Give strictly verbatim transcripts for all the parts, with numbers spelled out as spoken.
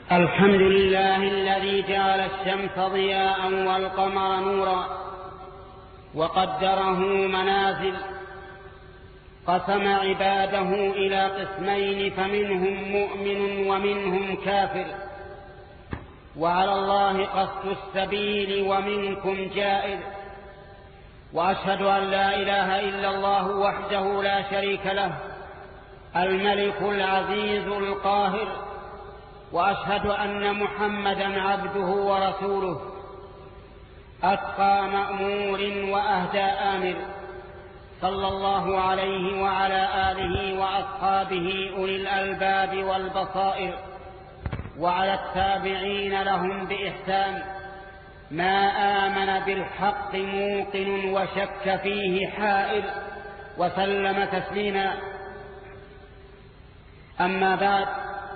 الحمد لله الذي جعل الشمس ضياء والقمر نورا وقدره منازل، قسم عباده إلى قسمين فمنهم مؤمن ومنهم كافر، وعلى الله قصد السبيل ومنكم جائر. وأشهد أن لا إله إلا الله وحده لا شريك له الملك العزيز القاهر، وأشهد أن محمدا عبده ورسوله أتقى مأمور وأهدى آمر، صلى الله عليه وعلى آله وأصحابه أولي الألباب والبصائر، وعلى التابعين لهم بإحسان، ما آمن بالحق موقن وشك فيه حائر، وسلم تسليما. أما بعد،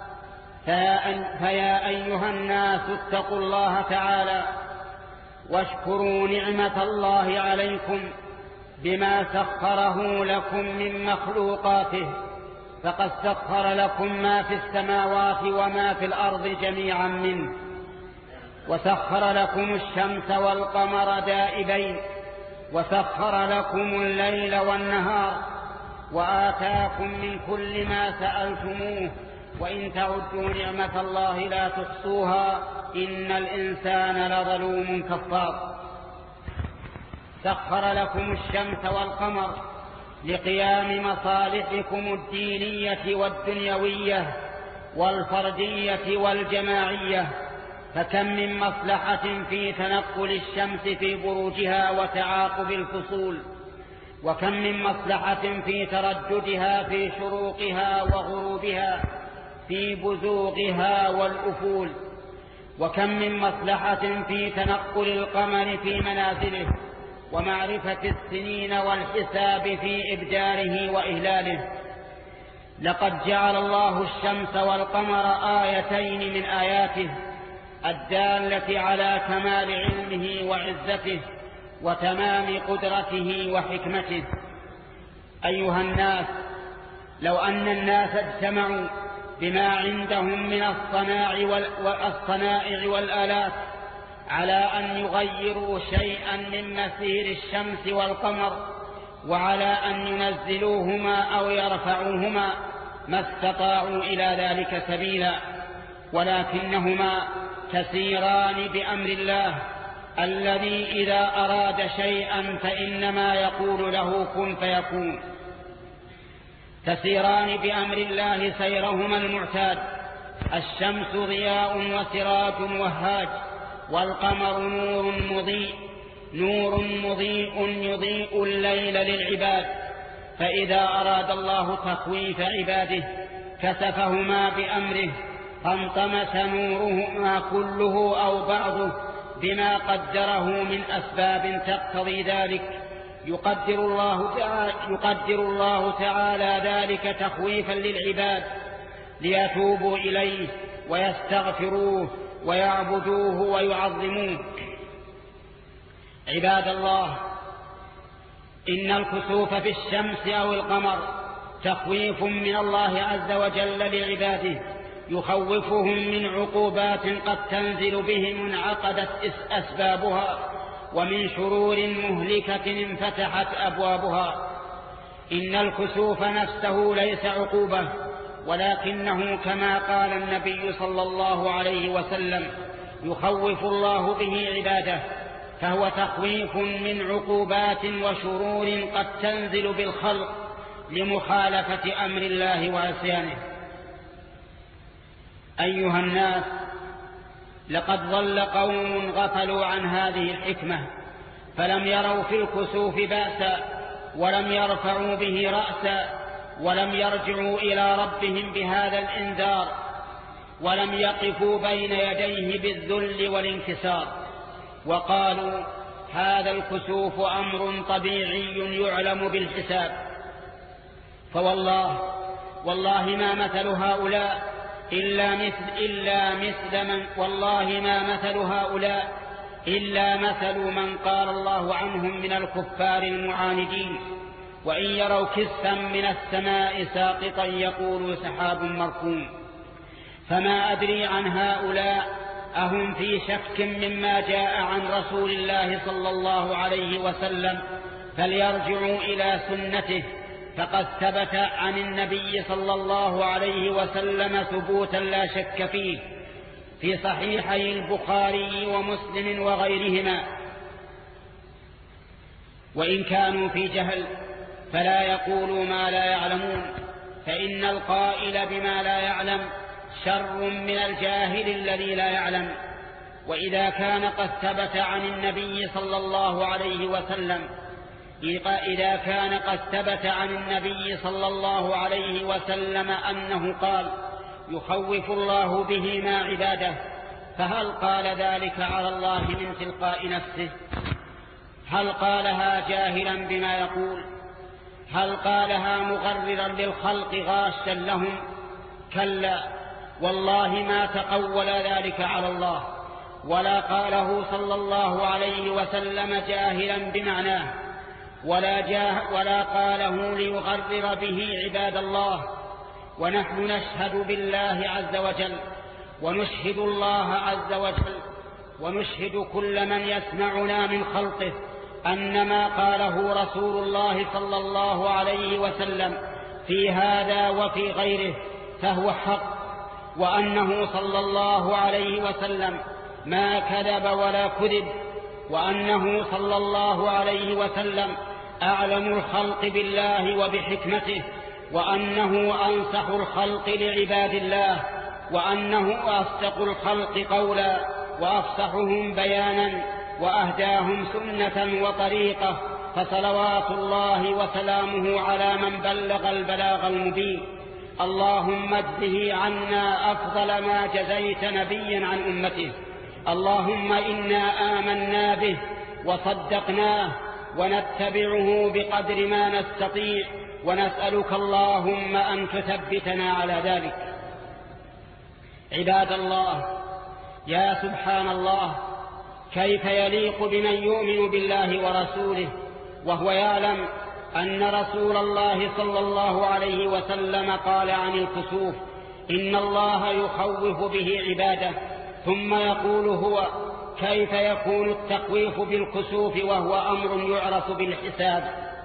فيا أيها الناس اتقوا الله تعالى واشكروا نعمة الله عليكم بما سخره لكم من مخلوقاته، فقد سخر لكم ما في السماوات وما في الأرض جميعا منه، وسخر لكم الشمس والقمر دائبين، وسخر لكم الليل والنهار، وآتاكم من كل ما سألتموه، وإن تعدوا نعمة الله لا تحصوها، إن الإنسان لظلوم كفار. سخر لكم الشمس والقمر لقيام مصالحكم الدينية والدنيوية والفردية والجماعية، فكم من مصلحة في تنقل الشمس في بروجها وتعاقب الفصول، وكم من مصلحة في ترددها في شروقها وغروبها في بزوغها والأفول، وكم من مصلحة في تنقل القمر في منازله ومعرفة السنين والحساب في إبداره وإهلاله. لقد جعل الله الشمس والقمر آيتين من آياته الدالة على كمال علمه وعزته وتمام قدرته وحكمته. أيها الناس، لو أن الناس اجتمعوا بما عندهم من الصنائع والآلات على أن يغيروا شيئا من مسير الشمس والقمر وعلى أن ينزلوهما أو يرفعوهما، ما استطاعوا إلى ذلك سبيلا، ولكنهما تسيران بأمر الله الذي إذا أراد شيئا فإنما يقول له كن فيكون. تسيران بأمر الله سيرهما المعتاد، الشمس ضياء وسراج وهاج، والقمر نور مضيء نور مضيء يضيء الليل للعباد، فإذا أراد الله تخويف عباده كسفهما بأمره، فانطمس نورهما كله أو بعضه بما قدره من أسباب تقتضي ذلك. يقدر الله تعالى, يقدر الله تعالى ذلك تخويفا للعباد ليتوبوا إليه ويستغفروه ويعبدوه ويعظموه. عباد الله، إن الكسوف في الشمس أو القمر تخويف من الله عز وجل لعباده، يخوفهم من عقوبات قد تنزل بهم انعقدت أسبابها، ومن شرور مهلكة انفتحت أبوابها. إن الكسوف نفسه ليس عقوبة، ولكنه كما قال النبي صلى الله عليه وسلم يخوف الله به عباده، فهو تخويف من عقوبات وشرور قد تنزل بالخلق لمخالفة أمر الله وعصيانه. أيها الناس، لقد ضل قوم غفلوا عن هذه الحكمة، فلم يروا في الكسوف بأسا، ولم يرفعوا به رأسا، ولم يرجعوا إلى ربهم بهذا الإنذار، ولم يقفوا بين يديه بالذل والانكسار، وقالوا هذا الكسوف أمر طبيعي يعلم بالحساب. فوالله والله ما مثل هؤلاء إلا مثل, إلا مثل من والله ما مثل هؤلاء إلا مثل من قال الله عنهم من الكفار المعاندين، وإن يروا كسفا من السماء ساقطا يقولوا سحاب مركوم. فما أدري عن هؤلاء أهم في شك مما جاء عن رسول الله صلى الله عليه وسلم، فليرجعوا إلى سنته، فقد ثبت عن النبي صلى الله عليه وسلم ثبوتا لا شك فيه في صحيحي البخاري ومسلم وغيرهما. وإن كانوا في جهل فلا يقولوا ما لا يعلمون، فإن القائل بما لا يعلم شر من الجاهل الذي لا يعلم. وإذا كان قد ثبت عن النبي صلى الله عليه وسلم إذا كان قد ثبت عن النبي صلى الله عليه وسلم أنه قال يخوف الله به ما عباده، فهل قال ذلك على الله من تلقاء نفسه؟ هل قالها جاهلا بما يقول؟ هل قالها مغررا للخلق غاشا لهم؟ كلا والله ما تقول ذلك على الله، ولا قاله صلى الله عليه وسلم جاهلا بمعناه، ولا, جاه ولا قاله ليغرر به عباد الله. ونحن نشهد بالله عز وجل، ونشهد الله عز وجل، ونشهد كل من يسمعنا من خلقه أن ما قاله رسول الله صلى الله عليه وسلم في هذا وفي غيره فهو حق، وأنه صلى الله عليه وسلم ما كذب ولا كذب، وأنه صلى الله عليه وسلم أعلم الخلق بالله وبحكمته، وأنه أنصح الخلق لعباد الله، وأنه أصدق الخلق قولا وأفصحهم بيانا وأهداهم سنة وطريقة. فصلوات الله وسلامه على من بلغ البلاغ المبين. اللهم اجزه عنا أفضل ما جزيت نبيا عن أمته. اللهم إنا آمنا به وصدقناه ونتبعه بقدر ما نستطيع، ونسألك اللهم أن تثبتنا على ذلك. عباد الله، يا سبحان الله، كيف يليق بمن يؤمن بالله ورسوله وهو يعلم أن رسول الله صلى الله عليه وسلم قال عن الكسوف إن الله يخوف به عباده، ثم يقول هو كيف يكون التخويف بالكسوف وهو أمر يعرف بالحساب؟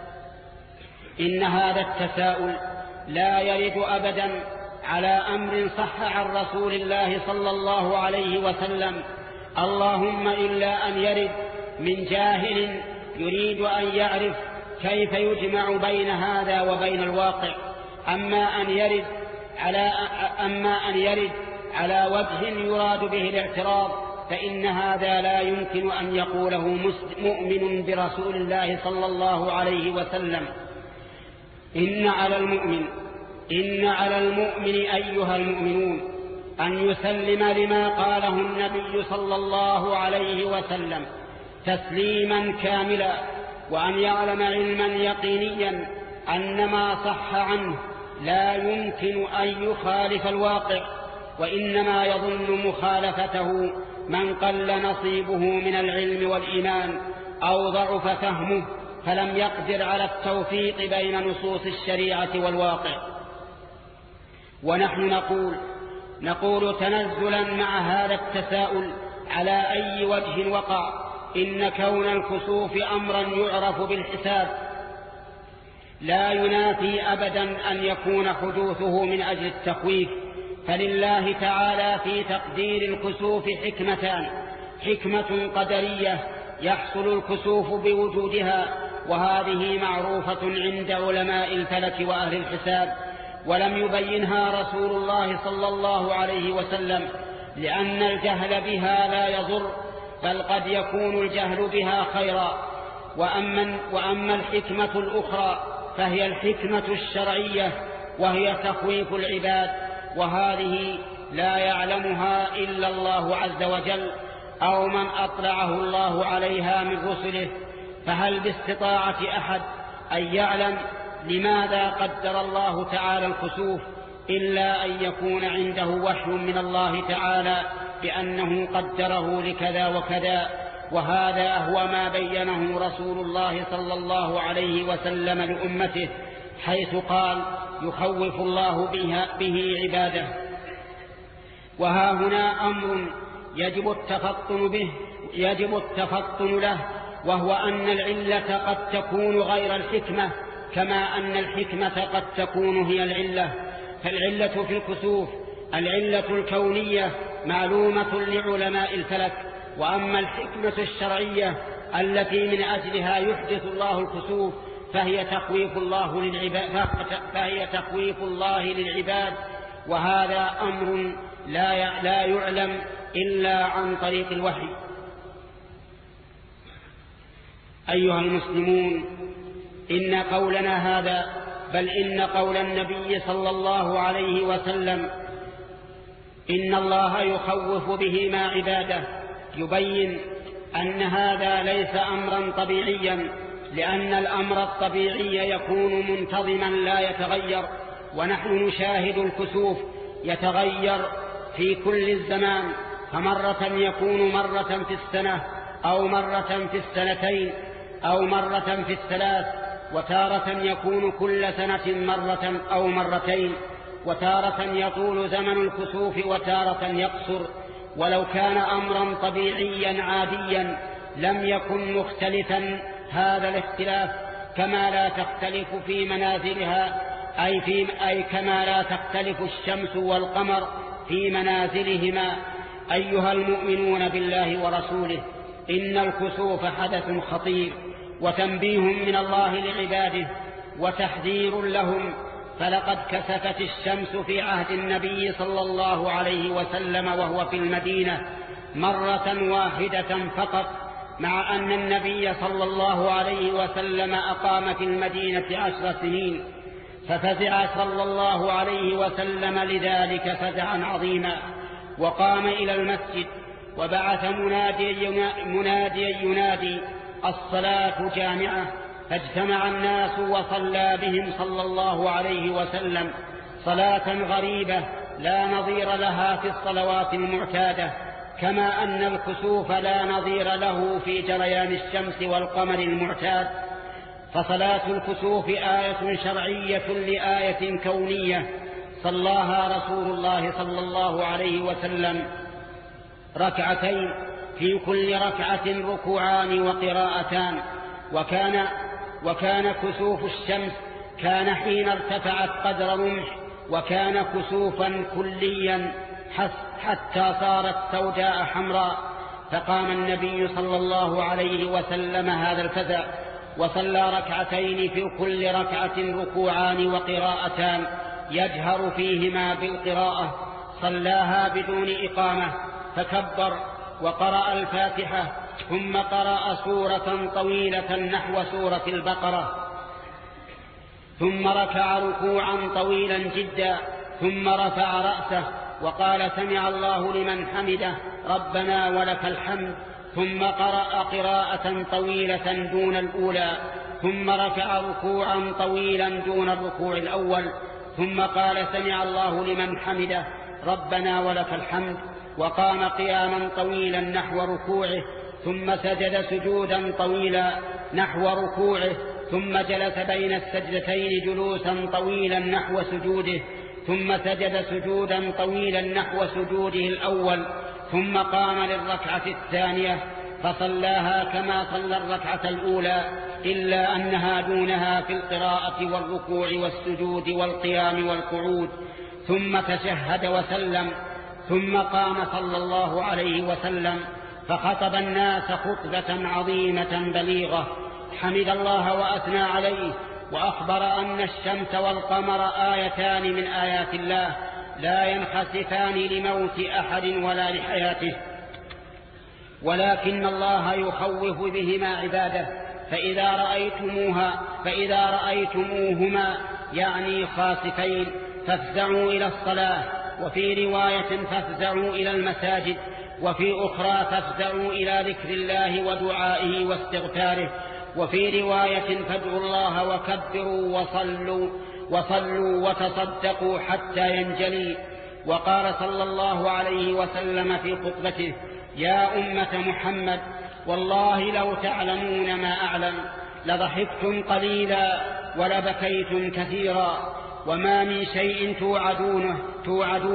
إن هذا التساؤل لا يرد أبدا على أمر صح عن رسول الله صلى الله عليه وسلم، اللهم إلا أن يرد من جاهل يريد أن يعرف كيف يجمع بين هذا وبين الواقع. أما أن يرد على أما أن يرد على وجه يراد به الاعتراض فإن هذا لا يمكن أن يقوله مؤمن برسول الله صلى الله عليه وسلم. إن على المؤمن إن على المؤمن أيها المؤمنون أن يسلم لما قاله النبي صلى الله عليه وسلم تسليما كاملا، وأن يعلم علما يقينيا أن ما صح عنه لا يمكن أن يخالف الواقع، وإنما يظن مخالفته من قل نصيبه من العلم والإيمان أو ضعف فهمه فلم يقدر على التوفيق بين نصوص الشريعة والواقع. ونحن نقول نقول تنزلا مع هذا التساؤل على أي وجه وقع إن كون الكسوف أمرا يعرف بالحساب لا ينافي أبدا أن يكون حدوثه من أجل التخويف، فلله تعالى في تقدير الكسوف حكمتان: حكمة قدرية يحصل الكسوف بوجودها، وهذه معروفة عند علماء الفلك وأهل الحساب، ولم يبينها رسول الله صلى الله عليه وسلم، لأن الجهل بها لا يضر، بل قد يكون الجهل بها خيرا. وأما, وأما الحكمة الأخرى فهي الحكمة الشرعية، وهي تخويف العباد، وهذه لا يعلمها إلا الله عز وجل أو من أطلعه الله عليها من رسله. فهل باستطاعة أحد أن يعلم لماذا قدر الله تعالى الكسوف إلا أن يكون عنده وحي من الله تعالى بأنه قدره لكذا وكذا؟ وهذا هو ما بينه رسول الله صلى الله عليه وسلم لأمته، حيث قال يخوف الله به عباده. وها هنا أمر يجب التفطن به يجب التفطن له، وهو أن العلة قد تكون غير الحكمة، كما أن الحكمة قد تكون هي العلة. فالعلة في الكسوف العلة الكونية معلومة لعلماء الفلك، وأما الحكمة الشرعية التي من أجلها يحدث الله الكسوف فهي تخويف الله للعباد فهي تخويف الله للعباد وهذا أمر لا لا يعلم إلا عن طريق الوحي. أيها المسلمون، إن قولنا هذا بل إن قول النبي صلى الله عليه وسلم إن الله يخوف به ما عباده يبين أن هذا ليس أمرا طبيعيا، لأن الأمر الطبيعي يكون منتظما لا يتغير، ونحن نشاهد الكسوف يتغير في كل الزمان، فمرة يكون مرة في السنة أو مرة في السنتين أو مرة في الثلاث، وتارة يكون كل سنة مرة أو مرتين، وتارة يطول زمن الكسوف وتارة يقصر. ولو كان أمرا طبيعيا عاديا لم يكن مختلفا هذا الاختلاف، كما لا تختلف في منازلها أي, في أي كما لا تختلف الشمس والقمر في منازلهما. أيها المؤمنون بالله ورسوله، إن الكسوف حدث خطير وتنبيه من الله لعباده وتحذير لهم، فلقد كسفت الشمس في عهد النبي صلى الله عليه وسلم وهو في المدينة مرة واحدة فقط، مع أن النبي صلى الله عليه وسلم أقام في المدينة عشر سنين، ففزع صلى الله عليه وسلم لذلك فزعا عظيما، وقام إلى المسجد وبعث مناديا منادي ينادي الصلاة جامعة، فاجتمع الناس وصلى بهم صلى الله عليه وسلم صلاة غريبة لا نظير لها في الصلوات المعتادة، كما أن الكسوف لا نظير له في جريان الشمس والقمر المعتاد. فصلاة الكسوف آية شرعية لآية كونية صلاها رسول الله صلى الله عليه وسلم ركعتين، في كل ركعة ركوعان وقراءتان، وكان وكان كسوف الشمس كان حين ارتفعت قدر رمح، وكان كسوفا كليا حتى صارت سوداء حمراء. فقام النبي صلى الله عليه وسلم هذا الفزع وصلى ركعتين في كل ركعة ركوعان وقراءتان يجهر فيهما بالقراءة، صلاها بدون إقامة، فكبر وقرأ الفاتحة، ثم قرأ سورة طويلة نحو سورة البقرة، ثم ركع ركوعا طويلا جدا، ثم رفع رأسه وقال سمع الله لمن حمده ربنا ولك الحمد، ثم قرأ قراءة طويلة دون الأولى، ثم ركع ركوعا طويلا دون الركوع الأول، ثم قال سمع الله لمن حمده ربنا ولك الحمد، وقام قياما طويلا نحو ركوعه، ثم سجد سجودا طويلا نحو ركوعه، ثم جلس بين السجدتين جلوسا طويلا نحو سجوده، ثم سجد سجودا طويلا نحو سجوده الأول، ثم قام للركعة الثانية فصلاها كما صلى الركعة الأولى، إلا أنها دونها في القراءة والركوع والسجود والقيام والقعود، ثم تشهد وسلم، ثم قام صلى الله عليه وسلم فخطب الناس خطبة عظيمة بليغة، حمد الله وأثنى عليه، وأخبر أن الشمس والقمر آيتان من آيات الله لا ينخسفان لموت أحد ولا لحياته، ولكن الله يخوف بهما عباده، فإذا رأيتموها فإذا رأيتموهما يعني خاسفين فافزعوا إلى الصلاة، وفي رواية فافزعوا إلى المساجد، وفي أخرى فافزعوا إلى ذكر الله ودعائه واستغفاره، وفي رواية فادعوا الله وكبروا وصلوا وصلوا وتصدقوا حتى ينجلي. وقال صلى الله عليه وسلم في خطبته يا أمة محمد والله لو تعلمون ما أعلم لضحكتم قليلا ولبكيتم كثيرا، وما من شيء توعدونه, توعدونه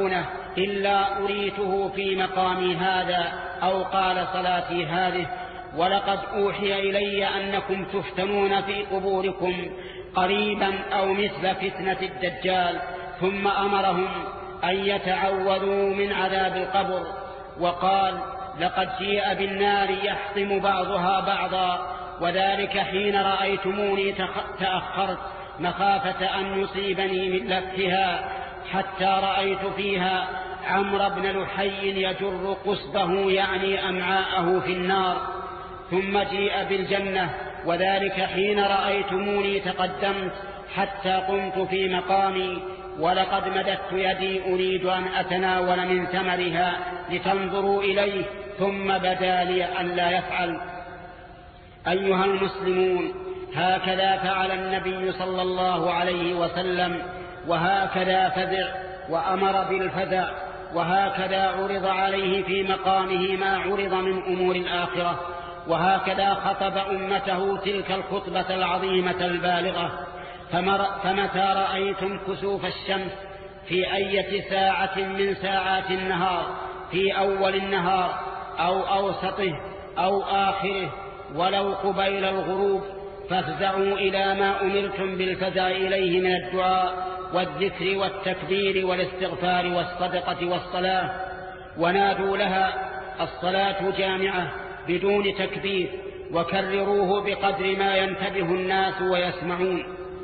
إلا أريته في مقامي هذا أو قال صلاتي هذه. ولقد أوحي إلي أنكم تفتنون في قبوركم قريبا أو مثل فتنة الدجال. ثم أمرهم أن يتعوذوا من عذاب القبر، وقال لقد جيء بالنار يحطم بعضها بعضا، وذلك حين رأيتموني تأخرت مخافة أن يصيبني من لفتها، حتى رأيت فيها عمرو بن لحي يجر قصبه يعني أمعاءه في النار. ثم جيء بالجنة، وذلك حين رأيتموني تقدمت حتى قمت في مقامي، ولقد مددت يدي أريد أن أتناول من ثمرها لتنظروا إليه، ثم بدا لي أن لا يفعل. أيها المسلمون، هكذا فعل النبي صلى الله عليه وسلم، وهكذا فزع وأمر بالفزع، وهكذا عرض عليه في مقامه ما عرض من أمور الآخرة، وهكذا خطب أمته تلك الخطبة العظيمة البالغة. فمتى رأيتم كسوف الشمس في أي ساعة من ساعات النهار، في أول النهار أو أوسطه أو آخره ولو قبيل الغروب، فافزعوا إلى ما أمرتم بالفزع إليه من الدعاء والذكر والتكبير والاستغفار والصدقة والصلاة، ونادوا لها الصلاة جامعة بدون تكبير، وكرروه بقدر ما ينتبه الناس ويسمعون.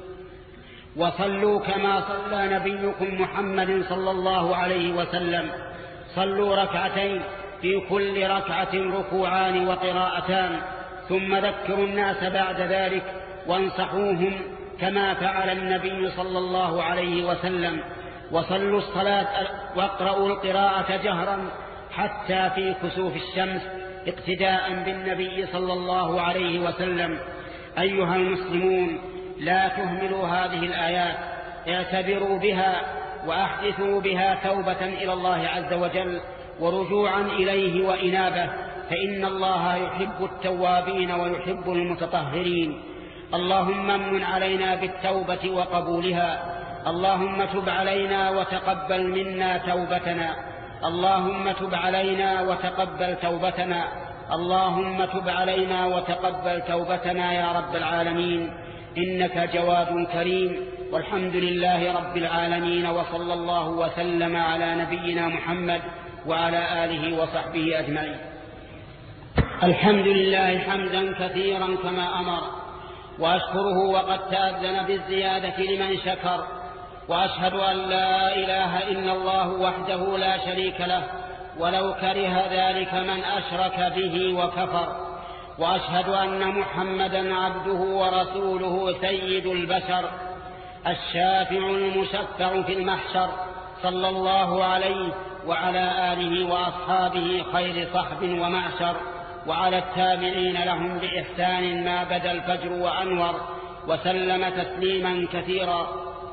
وصلوا كما صلى نبيكم محمد صلى الله عليه وسلم، صلوا ركعتين في كل ركعة ركوعان وقراءتان، ثم ذكروا الناس بعد ذلك وانصحوهم كما فعل النبي صلى الله عليه وسلم. وصلوا الصلاة واقرأوا القراءة جهرا حتى في كسوف الشمس اقتداء بالنبي صلى الله عليه وسلم. أيها المسلمون، لا تهملوا هذه الآيات، اعتبروا بها وأحدثوا بها توبة إلى الله عز وجل ورجوعا إليه وإنابة، فإن الله يحب التوابين ويحب المتطهرين. اللهم امن علينا بالتوبة وقبولها، اللهم تب علينا وتقبل منا توبتنا، اللهم تب علينا وتقبل توبتنا، اللهم تب علينا وتقبل توبتنا يا رب العالمين، إنك جواد كريم. والحمد لله رب العالمين، وصلى الله وسلم على نبينا محمد وعلى آله وصحبه أجمعين. الحمد لله حمدا كثيرا كما أمر، وأشكره وقد تأذن بالزيادة لمن شكر، وأشهد أن لا إله إلا الله وحده لا شريك له، ولو كره ذلك من أشرك به وكفر، وأشهد أن محمدا عبده ورسوله سيد البشر الشافع المشفع في المحشر، صلى الله عليه وعلى آله وأصحابه خير صحب ومعشر، وعلى التابعين لهم بإحسان ما بدا الفجر وأنور، وسلم تسليما كثيرا.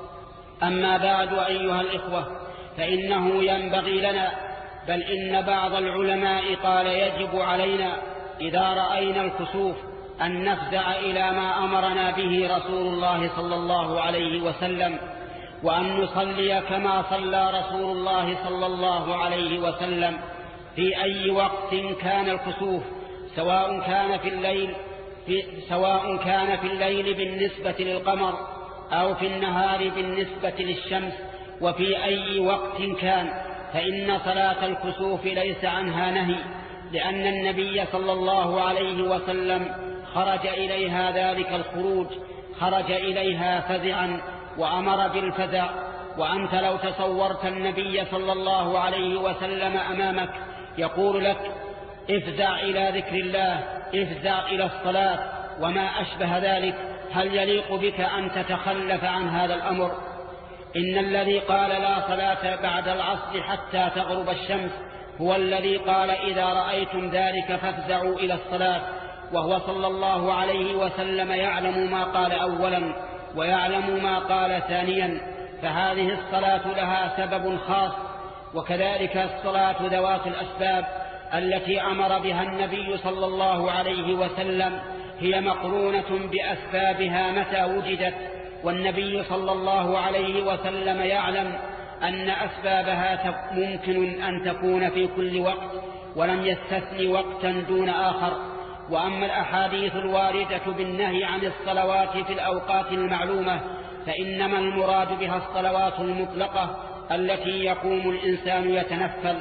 أما بعد أيها الإخوة، فإنه ينبغي لنا، بل إن بعض العلماء قال يجب علينا إذا رأينا الكسوف أن نفزع إلى ما أمرنا به رسول الله صلى الله عليه وسلم، وأن نصلي كما صلى رسول الله صلى الله عليه وسلم في أي وقت كان الكسوف، سواء كان في الليل في سواء كان في الليل بالنسبة للقمر أو في النهار بالنسبة للشمس، وفي أي وقت كان، فإن صلاة الكسوف ليس عنها نهي، لأن النبي صلى الله عليه وسلم خرج إليها ذلك الخروج، خرج إليها فزعا وأمر بالفزع. وأنت لو تصورت النبي صلى الله عليه وسلم أمامك يقول لك افزع إلى ذكر الله، افزع إلى الصلاة وما أشبه ذلك، هل يليق بك أن تتخلف عن هذا الأمر؟ إن الذي قال لا صلاة بعد العصر حتى تغرب الشمس هو الذي قال إذا رأيتم ذلك فافزعوا إلى الصلاة، وهو صلى الله عليه وسلم يعلم ما قال أولا ويعلم ما قال ثانيا، فهذه الصلاة لها سبب خاص. وكذلك الصلاة ذوات الأسباب التي أمر بها النبي صلى الله عليه وسلم هي مقرونة بأسبابها متى وجدت، والنبي صلى الله عليه وسلم يعلم أن أسبابها ممكن أن تكون في كل وقت ولم يستثني وقتا دون آخر. وأما الأحاديث الواردة بالنهي عن الصلوات في الأوقات المعلومة فإنما المراد بها الصلوات المطلقة التي يقوم الإنسان يتنفل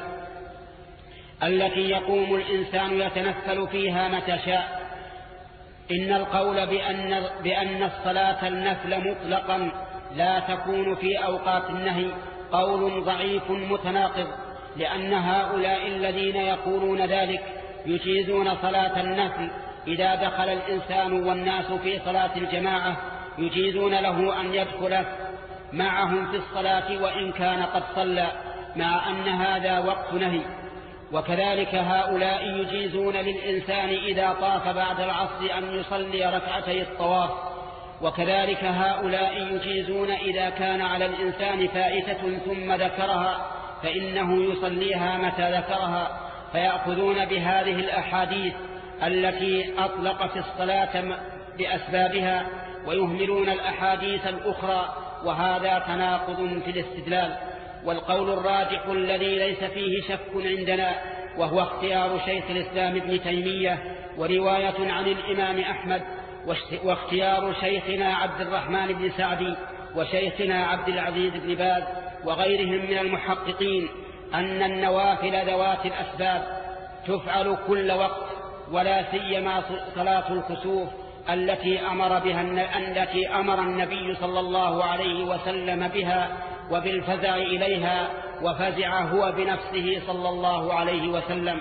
التي يقوم الإنسان يتنفل فيها متى شاء. إن القول بأن, بأن الصلاة النفل مطلقا لا تكون في أوقات النهي قول ضعيف متناقض، لأن هؤلاء الذين يقولون ذلك يجيزون صلاة النفل إذا دخل الإنسان والناس في صلاة الجماعة، يجيزون له أن يدخل معهم في الصلاة وإن كان قد صلى، مع أن هذا وقت نهي. وكذلك هؤلاء يجيزون للإنسان إذا طاف بعد العصر أن يصلي ركعتي الطواف. وكذلك هؤلاء يجيزون إذا كان على الإنسان فائتة ثم ذكرها فإنه يصليها متى ذكرها، فيأخذون بهذه الأحاديث التي أطلقت الصلاة بأسبابها ويهملون الأحاديث الأخرى، وهذا تناقض في الاستدلال. والقول الراجح الذي ليس فيه شك عندنا وهو اختيار شيخ الإسلام ابن تيمية ورواية عن الإمام أحمد واختيار شيخنا عبد الرحمن بن سعدي وشيخنا عبد العزيز بن باز وغيرهم من المحققين أن النوافل ذوات الأسباب تفعل كل وقت، ولا سيما صلاة الكسوف التي أمر بها التي أمر النبي صلى الله عليه وسلم بها وبالفزع إليها، وفزع هو بنفسه صلى الله عليه وسلم.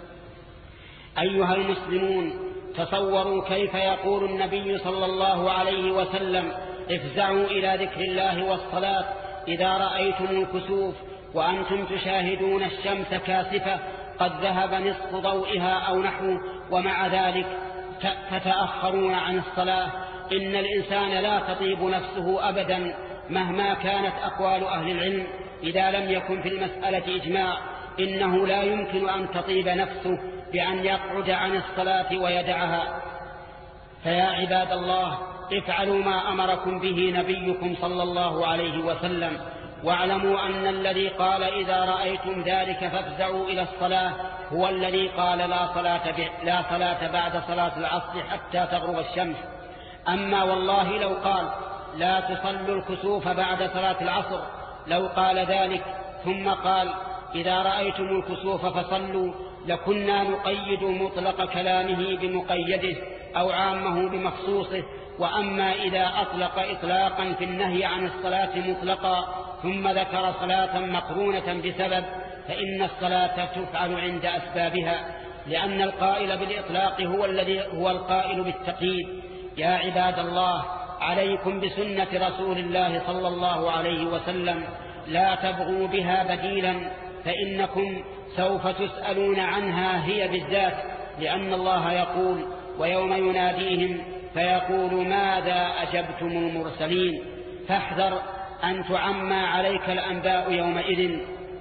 أيها المسلمون، تصوروا كيف يقول النبي صلى الله عليه وسلم: افزعوا إلى ذكر الله والصلاة إذا رأيتم الكسوف وأنتم تشاهدون الشمس كاسفة قد ذهب نصف ضوئها أو نحو، ومع ذلك تتأخرون عن الصلاة. إن الإنسان لا تطيب نفسه أبدا مهما كانت أقوال أهل العلم، إذا لم يكن في المسألة إجماع إنه لا يمكن أن تطيب نفسه بأن يقعد عن الصلاة ويدعها. فيا عباد الله، افعلوا ما أمركم به نبيكم صلى الله عليه وسلم، واعلموا أن الذي قال إذا رأيتم ذلك فافزعوا إلى الصلاة هو الذي قال لا صلاة, لا صلاة بعد صلاة العصر حتى تغرب الشمس. أما والله لو قال لا تصلوا الكسوف بعد صلاة العصر، لو قال ذلك ثم قال إذا رأيتم الكسوف فصلوا، لكنا نقيد مطلق كلامه بمقيده أو عامه بمخصوصه. وأما إذا أطلق إطلاقا في النهي عن الصلاة مطلقا ثم ذكر صلاة مقرونة بسبب، فإن الصلاة تفعل عند أسبابها، لأن القائل بالإطلاق هو الذي هو القائل بالتقييد. يا عباد الله، عليكم بسنة رسول الله صلى الله عليه وسلم، لا تبغوا بها بديلا، فإنكم سوف تسألون عنها هي بالذات، لأن الله يقول: ويوم يناديهم فيقول ماذا أجبتم المرسلين. فاحذر أن تعمى عليك الأنباء يومئذ.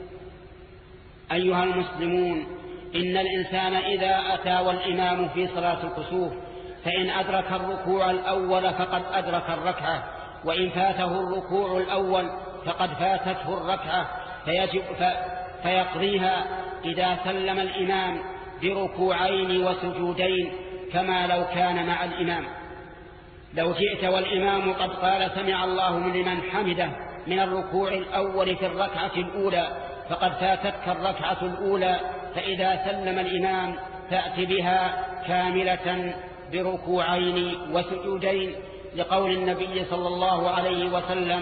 أيها المسلمون، إن الإنسان إذا أتى والإمام في صلاة الكسوف فإن أدرك الركوع الأول فقد أدرك الركعة، وإن فاته الركوع الأول فقد فاتته الركعة، فيجب فيقضيها إذا سلم الإمام بركوعين وسجودين كما لو كان مع الإمام. لو جئت والإمام قد قال سمع الله لمن حمده من الركوع الأول في الركعة الأولى فقد فاتتك الركعة الأولى، فإذا سلم الإمام فأت بها كاملة بركوعين وسجودين، لقول النبي صلى الله عليه وسلم: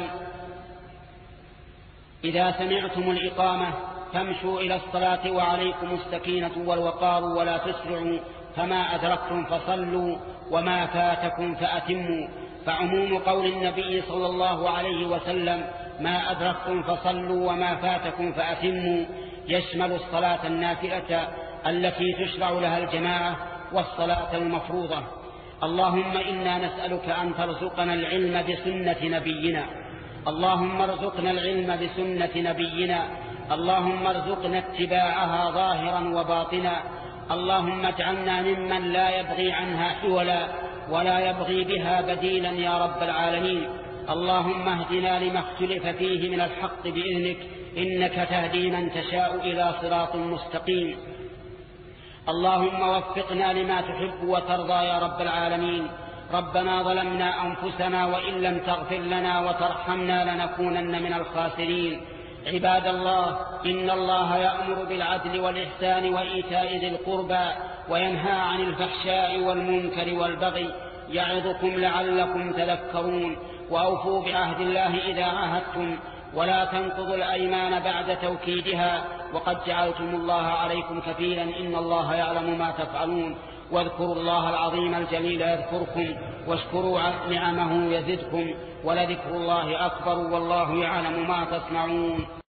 إذا سمعتم الإقامة فامشوا إلى الصلاة وعليكم السكينة والوقار ولا تسرعوا، فما أدركتم فصلوا وما فاتكم فأتموا. فعموم قول النبي صلى الله عليه وسلم ما أدركتم فصلوا وما فاتكم فأتموا يشمل الصلاة النافلة التي تشرع لها الجماعة والصلاة المفروضة. اللهم إنا نسألك أن ترزقنا العلم بسنة نبينا، اللهم ارزقنا العلم بسنة نبينا، اللهم ارزقنا اتباعها ظاهرا وباطنا، اللهم اجعلنا ممن لا يبغي عنها حولا ولا يبغي بها بديلا يا رب العالمين. اللهم اهدنا لما اختلف فيه من الحق بإذنك إنك تهدي من تشاء إلى صراط مستقيم. اللهم وفقنا لما تحب وترضى يا رب العالمين. ربنا ظلمنا أنفسنا وإن لم تغفر لنا وترحمنا لنكونن من الخاسرين. عباد الله، إن الله يأمر بالعدل والإحسان وإيتاء ذي القربى وينهى عن الفحشاء والمنكر والبغي يعظكم لعلكم تذكرون. وأوفوا بعهد الله إذا عاهدتم ولا تنقضوا الأيمان بعد توكيدها وقد جعلتم الله عليكم كفيلا إن الله يعلم ما تفعلون. واذكروا الله العظيم الجليل يذكركم واشكروا نعمه يزدكم ولذكر الله أكبر والله يعلم ما تصنعون.